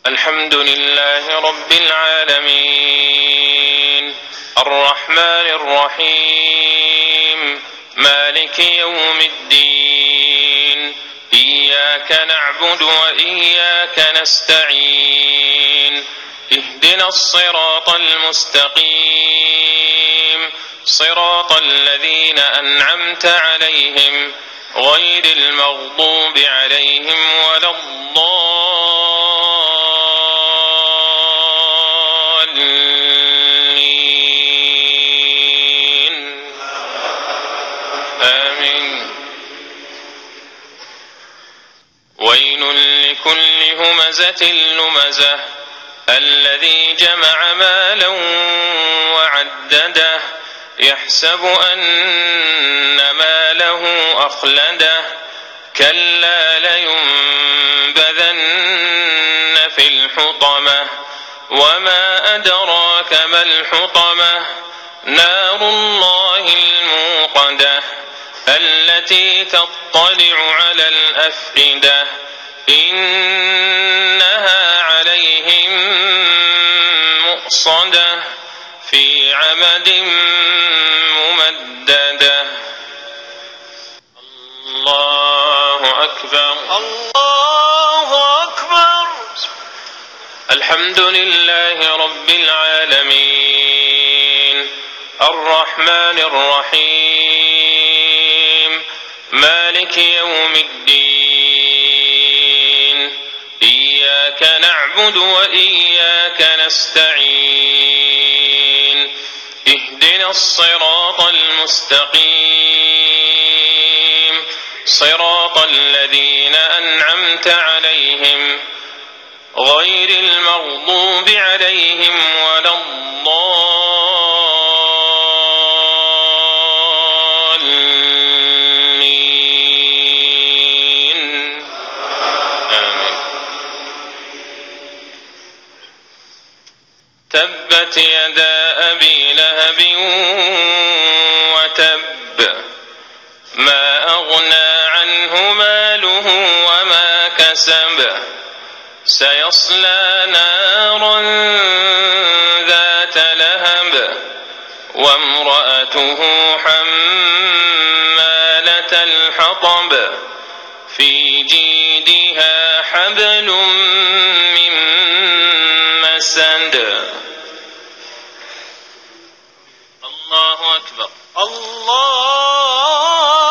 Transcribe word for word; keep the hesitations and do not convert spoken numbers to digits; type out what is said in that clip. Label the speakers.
Speaker 1: الحمد لله رب العالمين الرحمن الرحيم مالك يوم الدين إياك نعبد وإياك نستعين اهدنا الصراط المستقيم صراط الذين أنعمت عليهم غير المغضوب عليهم ولا الضالين آمين. ويل لكل همزة لمزة الذي جمع مالا وعدده يحسب أن ماله أخلده كلا لينبذن في الحطمة وما أدراك ما الحطمة نار الله الموقدة التي تطلع على الأفئدة إنها عليهم مؤصدة في عمد ممددة. الله أكبر الله أكبر. الحمد لله رب العالمين الرحمن الرحيم مالك يوم الدين إياك نعبد وإياك نستعين اهدنا الصراط المستقيم صراط الذين أنعمت عليهم غير المغضوب عليهم ولا الضالين آمين. تبت يدا أبي لهب وتب ما أغنى عنه ماله وما كسب سيصلى نارا ذات لهب وامرأته حمالة الحطب في جيدها حبل من مسد. الله أكبر الله